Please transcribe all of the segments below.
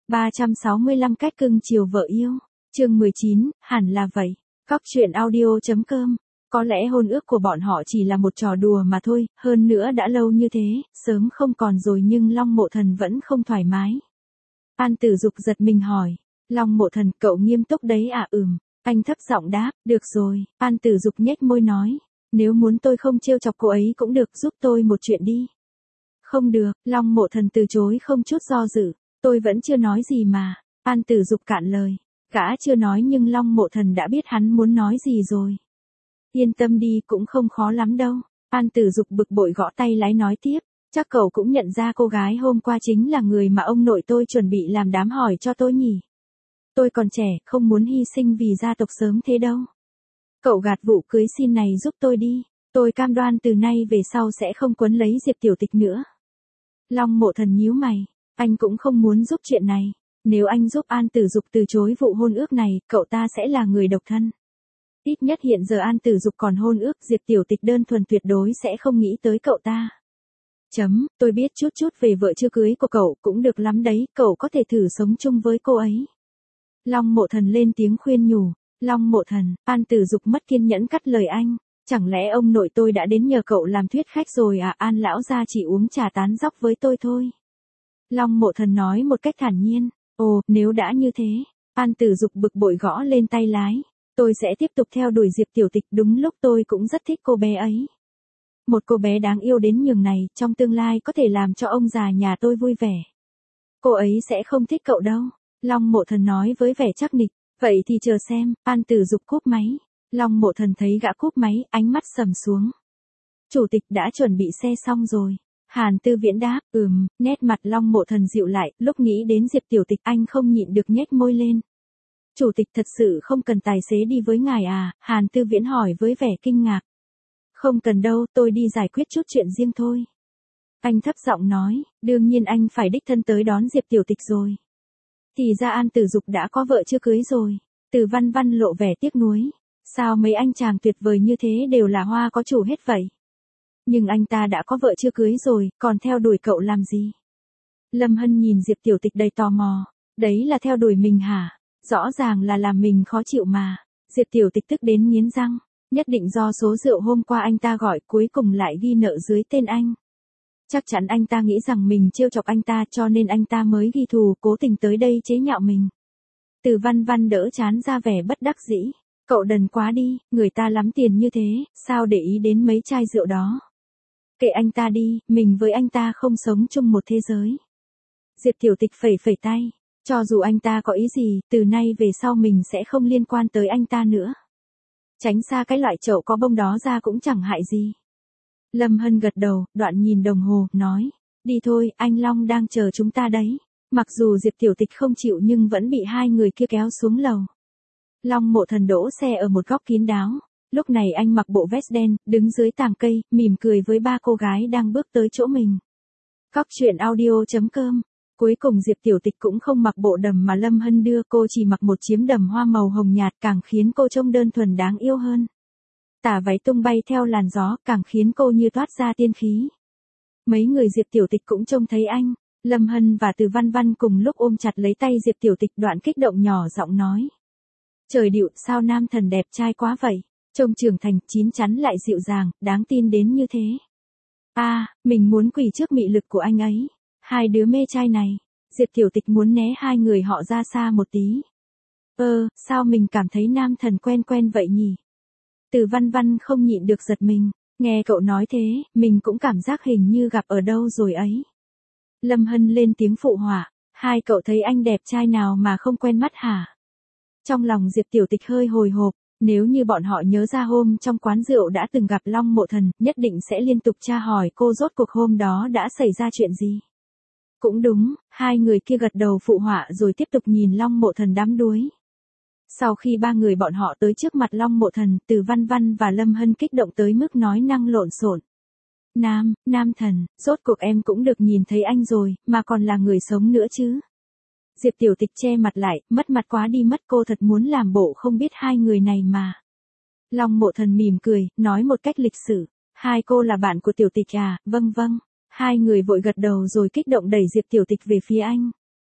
365 cách cưng chiều vợ yêu. Chương 19, hẳn là vậy. Cóc truyện audio.com. Có lẽ hôn ước của bọn họ chỉ là một trò đùa mà thôi, hơn nữa đã lâu như thế, sớm không còn rồi nhưng Long Mộ Thần vẫn không thoải mái. An Tử Dục giật mình hỏi. Long Mộ Thần, cậu nghiêm túc đấy à? Anh thấp giọng đáp, được rồi. An Tử Dục nhếch môi nói. Nếu muốn tôi không trêu chọc cô ấy cũng được, giúp tôi một chuyện đi. Không được, Long Mộ Thần từ chối không chút do dự. Tôi vẫn chưa nói gì mà. An Tử Dục cạn lời. Gã chưa nói nhưng Long Mộ Thần đã biết hắn muốn nói gì rồi. Yên tâm đi, cũng không khó lắm đâu. An Tử Dục bực bội gõ tay lái nói tiếp. Chắc cậu cũng nhận ra cô gái hôm qua chính là người mà ông nội tôi chuẩn bị làm đám hỏi cho tôi nhỉ. Tôi còn trẻ, không muốn hy sinh vì gia tộc sớm thế đâu. Cậu gạt vụ cưới xin này giúp tôi đi. Tôi cam đoan từ nay về sau sẽ không quấn lấy Diệp Tiểu Tịch nữa. Long Mộ Thần nhíu mày. Anh cũng không muốn giúp chuyện này. Nếu anh giúp An Tử Dục từ chối vụ hôn ước này, cậu ta sẽ là người độc thân. Ít nhất hiện giờ An Tử Dục còn hôn ước, Diệp Tiểu Tịch đơn thuần tuyệt đối sẽ không nghĩ tới cậu ta. Tôi biết chút về vợ chưa cưới của cậu, cũng được lắm đấy, cậu có thể thử sống chung với cô ấy. Long Mộ Thần lên tiếng khuyên nhủ. Long Mộ Thần, An Tử Dục mất kiên nhẫn cắt lời anh. Chẳng lẽ ông nội tôi đã đến nhờ cậu làm thuyết khách rồi à? An lão gia chỉ uống trà tán dóc với tôi thôi. Long Mộ Thần nói một cách thản nhiên. Ồ, nếu đã như thế. An Tử Dục bực bội gõ lên tay lái. Tôi sẽ tiếp tục theo đuổi Diệp Tiểu Tịch, đúng lúc tôi cũng rất thích cô bé ấy. Một cô bé đáng yêu đến nhường này, trong tương lai có thể làm cho ông già nhà tôi vui vẻ. Cô ấy sẽ không thích cậu đâu. Long Mộ Thần nói với vẻ chắc nịch. Vậy thì chờ xem. An Tử Dục cúp máy. Long Mộ Thần thấy gã cúp máy, ánh mắt sầm xuống. Chủ tịch đã chuẩn bị xe xong rồi. Hàn Tư Viễn đáp, nét mặt Long Mộ Thần dịu lại, lúc nghĩ đến Diệp Tiểu Tịch anh không nhịn được nhếch môi lên. Chủ tịch thật sự không cần tài xế đi với ngài à? Hàn Tư Viễn hỏi với vẻ kinh ngạc. Không cần đâu, tôi đi giải quyết chút chuyện riêng thôi. Anh thấp giọng nói, đương nhiên anh phải đích thân tới đón Diệp Tiểu Tịch rồi. Thì ra An Tử Dục đã có vợ chưa cưới rồi. Từ Văn Văn lộ vẻ tiếc nuối. Sao mấy anh chàng tuyệt vời như thế đều là hoa có chủ hết vậy? Nhưng anh ta đã có vợ chưa cưới rồi, còn theo đuổi cậu làm gì? Lâm Hân nhìn Diệp Tiểu Tịch đầy tò mò. Đấy là theo đuổi mình hả? Rõ ràng là làm mình khó chịu mà. Diệp Tiểu Tịch tức đến nghiến răng. Nhất định do số rượu hôm qua anh ta gọi cuối cùng lại ghi nợ dưới tên anh. Chắc chắn anh ta nghĩ rằng mình trêu chọc anh ta cho nên anh ta mới ghi thù, cố tình tới đây chế nhạo mình. Từ Văn Văn đỡ chán ra vẻ bất đắc dĩ. Cậu đần quá đi, người ta lắm tiền như thế, sao để ý đến mấy chai rượu đó. Kệ anh ta đi, mình với anh ta không sống chung một thế giới. Diệp Tiểu Tịch phẩy phẩy tay. Cho dù anh ta có ý gì, từ nay về sau mình sẽ không liên quan tới anh ta nữa. Tránh xa cái loại chậu có bông đó ra cũng chẳng hại gì. Lâm Hân gật đầu, đoạn nhìn đồng hồ, nói. Đi thôi, anh Long đang chờ chúng ta đấy. Mặc dù Diệp Tiểu Tịch không chịu nhưng vẫn bị hai người kia kéo xuống lầu. Long Mộ Thần đỗ xe ở một góc kín đáo. Lúc này anh mặc bộ vest đen, đứng dưới tàng cây, mỉm cười với ba cô gái đang bước tới chỗ mình. Cóc truyện audio.com. Cuối cùng Diệp Tiểu Tịch cũng không mặc bộ đầm mà Lâm Hân đưa, cô chỉ mặc một chiếm đầm hoa màu hồng nhạt càng khiến cô trông đơn thuần đáng yêu hơn. Tà váy tung bay theo làn gió càng khiến cô như toát ra tiên khí. Mấy người Diệp Tiểu Tịch cũng trông thấy anh. Lâm Hân và Từ Văn Văn cùng lúc ôm chặt lấy tay Diệp Tiểu Tịch, đoạn kích động nhỏ giọng nói. Trời điệu, sao nam thần đẹp trai quá vậy, trông trưởng thành, chín chắn lại dịu dàng, đáng tin đến như thế. Mình muốn quỳ trước mị lực của anh ấy. Hai đứa mê trai này. Diệp Tiểu Tịch muốn né hai người họ ra xa một tí. Sao mình cảm thấy nam thần quen quen vậy nhỉ? Từ Văn Văn không nhịn được giật mình. Nghe cậu nói thế, mình cũng cảm giác hình như gặp ở đâu rồi ấy. Lâm Hân lên tiếng phụ họa. Hai cậu thấy anh đẹp trai nào mà không quen mắt hả? Trong lòng Diệp Tiểu Tịch hơi hồi hộp. Nếu như bọn họ nhớ ra hôm trong quán rượu đã từng gặp Long Mộ Thần, nhất định sẽ liên tục tra hỏi cô rốt cuộc hôm đó đã xảy ra chuyện gì. Cũng đúng, hai người kia gật đầu phụ họa rồi tiếp tục nhìn Long Mộ Thần đắm đuối. Sau khi ba người bọn họ tới trước mặt Long Mộ Thần, Từ Văn Văn và Lâm Hân kích động tới mức nói năng lộn xộn. Nam thần, rốt cuộc em cũng được nhìn thấy anh rồi, mà còn là người sống nữa chứ. Diệp Tiểu Tịch che mặt lại, mất mặt quá đi mất, cô thật muốn làm bộ không biết hai người này mà. Long Mộ Thần mỉm cười, nói một cách lịch sự. Hai cô là bạn của Tiểu Tịch à? Vâng. Hai người vội gật đầu rồi kích động đẩy Diệp Tiểu Tịch về phía anh.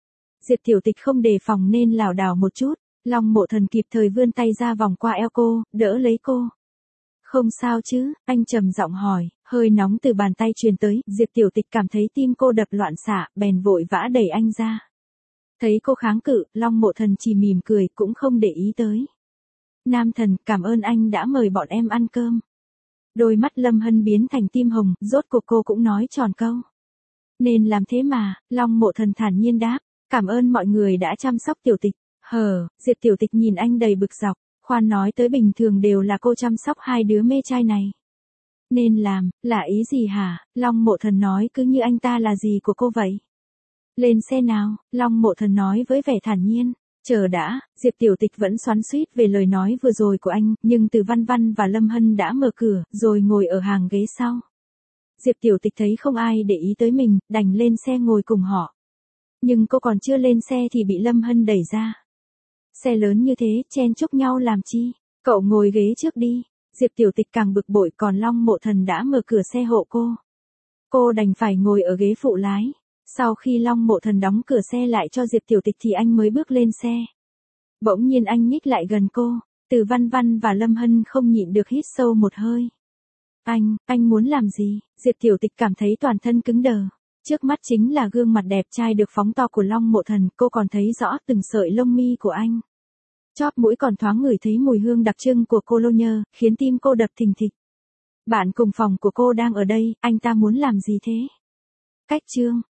Diệp Tiểu Tịch không đề phòng nên lảo đảo một chút, Long Mộ Thần kịp thời vươn tay ra vòng qua eo cô, đỡ lấy cô. Không sao chứ, anh trầm giọng hỏi, hơi nóng từ bàn tay truyền tới, Diệp Tiểu Tịch cảm thấy tim cô đập loạn xạ, bèn vội vã đẩy anh ra. Thấy cô kháng cự, Long Mộ Thần chỉ mỉm cười cũng không để ý tới. Nam thần, cảm ơn anh đã mời bọn em ăn cơm. Đôi mắt Lâm Hân biến thành tim hồng, rốt cuộc cô cũng nói tròn câu. Nên làm thế mà, Long Mộ Thần thản nhiên đáp, cảm ơn mọi người đã chăm sóc Tiểu Tịch. Diệp Tiểu Tịch nhìn anh đầy bực dọc, khoan nói tới bình thường đều là cô chăm sóc hai đứa mê trai này. Nên làm, là ý gì hả? Long Mộ Thần nói cứ như anh ta là gì của cô vậy. Lên xe nào, Long Mộ Thần nói với vẻ thản nhiên. Chờ đã, Diệp Tiểu Tịch vẫn xoắn xuýt về lời nói vừa rồi của anh, nhưng Từ Văn Văn và Lâm Hân đã mở cửa, rồi ngồi ở hàng ghế sau. Diệp Tiểu Tịch thấy không ai để ý tới mình, đành lên xe ngồi cùng họ. Nhưng cô còn chưa lên xe thì bị Lâm Hân đẩy ra. Xe lớn như thế, chen chúc nhau làm chi? Cậu ngồi ghế trước đi. Diệp Tiểu Tịch càng bực bội, còn Long Mộ Thần đã mở cửa xe hộ cô. Cô đành phải ngồi ở ghế phụ lái. Sau khi Long Mộ Thần đóng cửa xe lại cho Diệp Tiểu Tịch thì anh mới bước lên xe. Bỗng nhiên anh nhích lại gần cô, Từ Văn Văn và Lâm Hân không nhịn được hít sâu một hơi. Anh muốn làm gì? Diệp Tiểu Tịch cảm thấy toàn thân cứng đờ. Trước mắt chính là gương mặt đẹp trai được phóng to của Long Mộ Thần, cô còn thấy rõ từng sợi lông mi của anh. Chóp mũi còn thoáng ngửi thấy mùi hương đặc trưng của cologne, khiến tim cô đập thình thịch. Bạn cùng phòng của cô đang ở đây, anh ta muốn làm gì thế? Cách chương